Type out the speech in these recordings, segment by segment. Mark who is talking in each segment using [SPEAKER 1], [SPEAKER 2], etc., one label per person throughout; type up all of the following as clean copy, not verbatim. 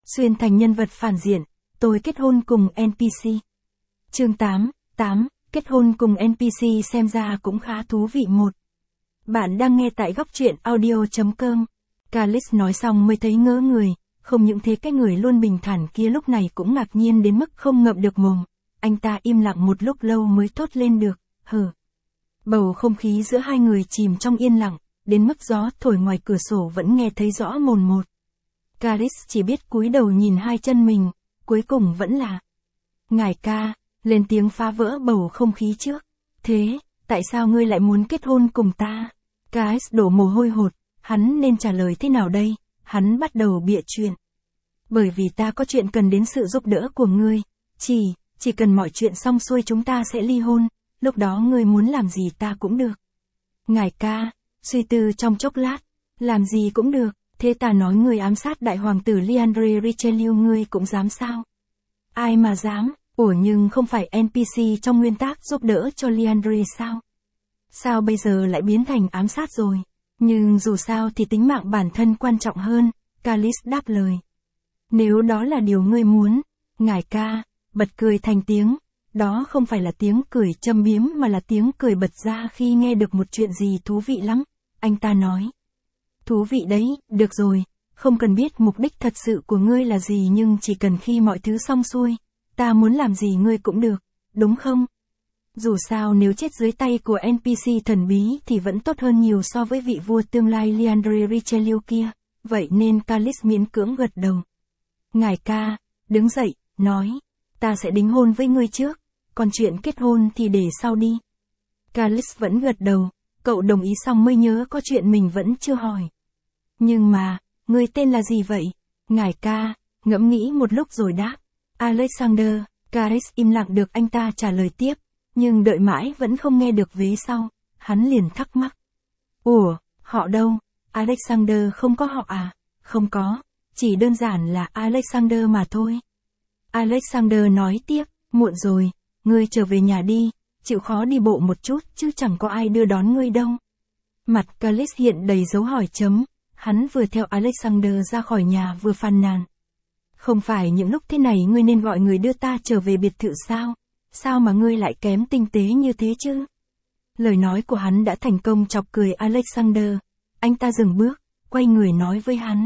[SPEAKER 1] Xuyên thành nhân vật phản diện, tôi kết hôn cùng NPC. Chương 8, kết hôn cùng NPC xem ra cũng khá thú vị một. Bạn đang nghe tại góc truyện audio.com. Calix nói xong mới thấy ngỡ người, không những thế cái người luôn bình thản kia lúc này cũng ngạc nhiên đến mức không ngậm được mồm. Anh ta im lặng một lúc lâu mới thốt lên được, hừ. Bầu không khí giữa hai người chìm trong yên lặng, đến mức gió thổi ngoài cửa sổ vẫn nghe thấy rõ mồn một. Calix chỉ biết cúi đầu nhìn hai chân mình, cuối cùng vẫn là ngải ca, lên tiếng phá vỡ bầu không khí trước. Thế, tại sao ngươi lại muốn kết hôn cùng ta? Calix đổ mồ hôi hột, hắn nên trả lời thế nào đây? Hắn bắt đầu bịa chuyện. Bởi vì ta có chuyện cần đến sự giúp đỡ của ngươi, chỉ cần mọi chuyện xong xuôi chúng ta sẽ ly hôn, lúc đó ngươi muốn làm gì ta cũng được. Ngải ca, suy tư trong chốc lát, làm gì cũng được, thế ta nói ngươi ám sát đại hoàng tử Liandre Richelieu ngươi cũng dám sao? Ai mà dám, nhưng không phải NPC trong nguyên tắc giúp đỡ cho Liandre sao? Sao bây giờ lại biến thành ám sát rồi? Nhưng dù sao thì tính mạng bản thân quan trọng hơn, Calix đáp lời. Nếu đó là điều ngươi muốn, ngải ca, bật cười thành tiếng, đó không phải là tiếng cười châm biếm mà là tiếng cười bật ra khi nghe được một chuyện gì thú vị lắm, anh ta nói. Thú vị đấy, được rồi, không cần biết mục đích thật sự của ngươi là gì nhưng chỉ cần khi mọi thứ xong xuôi, ta muốn làm gì ngươi cũng được, đúng không? Dù sao nếu chết dưới tay của NPC thần bí thì vẫn tốt hơn nhiều so với vị vua tương lai Liandre Richelieu kia, vậy nên Calix miễn cưỡng gật đầu. Ngải ca, đứng dậy, nói, ta sẽ đính hôn với ngươi trước, còn chuyện kết hôn thì để sau đi. Calix vẫn gật đầu, cậu đồng ý xong mới nhớ có chuyện mình vẫn chưa hỏi. Nhưng mà, ngươi tên là gì vậy? Ngải ca, ngẫm nghĩ một lúc rồi đáp. Alexander. Calix im lặng được anh ta trả lời tiếp, nhưng đợi mãi vẫn không nghe được vế sau, hắn liền thắc mắc. Ủa, họ đâu? Alexander không có họ à? Không có, chỉ đơn giản là Alexander mà thôi. Alexander nói tiếp, muộn rồi, ngươi trở về nhà đi, chịu khó đi bộ một chút chứ chẳng có ai đưa đón ngươi đâu. Mặt Calix hiện đầy dấu hỏi chấm, hắn vừa theo Alexander ra khỏi nhà vừa phàn nàn. Không phải những lúc thế này ngươi nên gọi người đưa ta trở về biệt thự sao? Sao mà ngươi lại kém tinh tế như thế chứ? Lời nói của hắn đã thành công chọc cười Alexander. Anh ta dừng bước, quay người nói với hắn.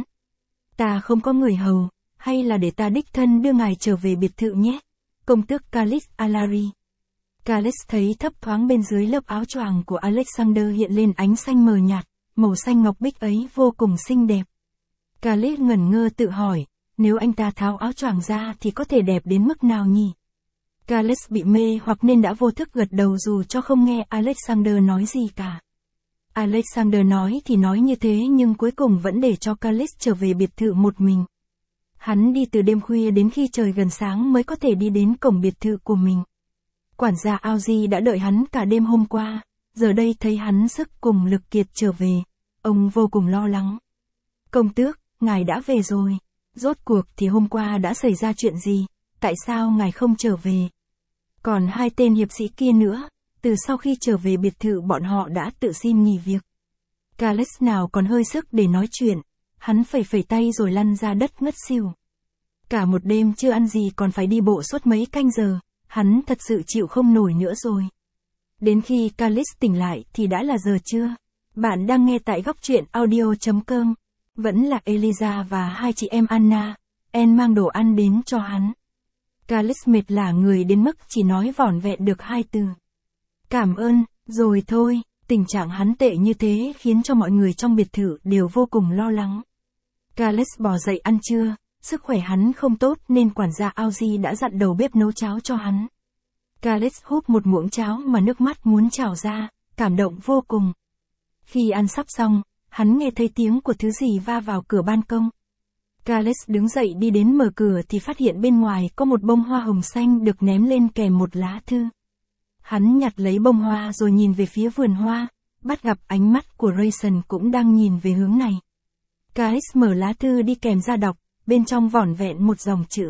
[SPEAKER 1] Ta không có người hầu, hay là để ta đích thân đưa ngài trở về biệt thự nhé? Công tước Calix Alari. Calix thấy thấp thoáng bên dưới lớp áo choàng của Alexander hiện lên ánh xanh mờ nhạt, màu xanh ngọc bích ấy vô cùng xinh đẹp. Calix ngẩn ngơ tự hỏi, nếu anh ta tháo áo choàng ra thì có thể đẹp đến mức nào nhỉ? Calix bị mê hoặc nên đã vô thức gật đầu dù cho không nghe Alexander nói gì cả. Alexander nói thì nói như thế nhưng cuối cùng vẫn để cho Calix trở về biệt thự một mình. Hắn đi từ đêm khuya đến khi trời gần sáng mới có thể đi đến cổng biệt thự của mình. Quản gia Aoji đã đợi hắn cả đêm hôm qua, giờ đây thấy hắn sức cùng lực kiệt trở về, ông vô cùng lo lắng. Công tước, ngài đã về rồi. Rốt cuộc thì hôm qua đã xảy ra chuyện gì, tại sao ngài không trở về? Còn hai tên hiệp sĩ kia nữa, từ sau khi trở về biệt thự bọn họ đã tự xin nghỉ việc. Calix nào còn hơi sức để nói chuyện, hắn phẩy tay rồi lăn ra đất ngất xỉu. Cả một đêm chưa ăn gì còn phải đi bộ suốt mấy canh giờ, hắn thật sự chịu không nổi nữa rồi. Đến khi Calix tỉnh lại thì đã là giờ trưa. Bạn đang nghe tại góc truyện audio.com. Vẫn là Eliza và hai chị em Anna, mang đồ ăn đến cho hắn. Calix mệt lả người đến mức chỉ nói vỏn vẹn được hai từ. Cảm ơn, rồi thôi, tình trạng hắn tệ như thế khiến cho mọi người trong biệt thự đều vô cùng lo lắng. Calix bò dậy ăn trưa, sức khỏe hắn không tốt nên quản gia Aoji đã dặn đầu bếp nấu cháo cho hắn. Calix húp một muỗng cháo mà nước mắt muốn trào ra, cảm động vô cùng. Khi ăn sắp xong, hắn nghe thấy tiếng của thứ gì va vào cửa ban công. Calix đứng dậy đi đến mở cửa thì phát hiện bên ngoài có một bông hoa hồng xanh được ném lên kèm một lá thư. Hắn nhặt lấy bông hoa rồi nhìn về phía vườn hoa, bắt gặp ánh mắt của Rayson cũng đang nhìn về hướng này. Calix mở lá thư đi kèm ra đọc, bên trong vỏn vẹn một dòng chữ.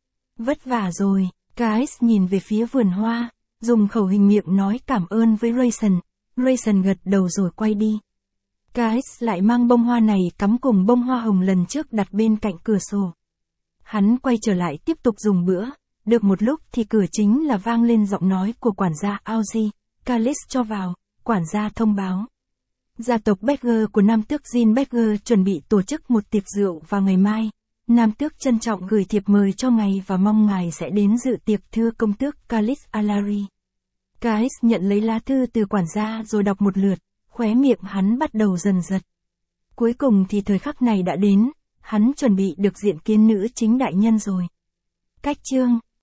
[SPEAKER 1] Vất vả rồi, Calix nhìn về phía vườn hoa, dùng khẩu hình miệng nói cảm ơn với Rayson. Rayson gật đầu rồi quay đi. Calix lại mang bông hoa này cắm cùng bông hoa hồng lần trước đặt bên cạnh cửa sổ. Hắn quay trở lại tiếp tục dùng bữa, được một lúc thì cửa chính là vang lên giọng nói của quản gia Audrey, Calix cho vào, quản gia thông báo. Gia tộc Berger của Nam tước Jean Berger chuẩn bị tổ chức một tiệc rượu vào ngày mai. Nam tước trân trọng gửi thiệp mời cho ngài và mong ngài sẽ đến dự tiệc thưa công tước Calix Alary. Calix nhận lấy lá thư từ quản gia rồi đọc một lượt, khóe miệng hắn bắt đầu dần giật. Cuối cùng thì thời khắc này đã đến, hắn chuẩn bị được diện kiến nữ chính đại nhân rồi. Cách chương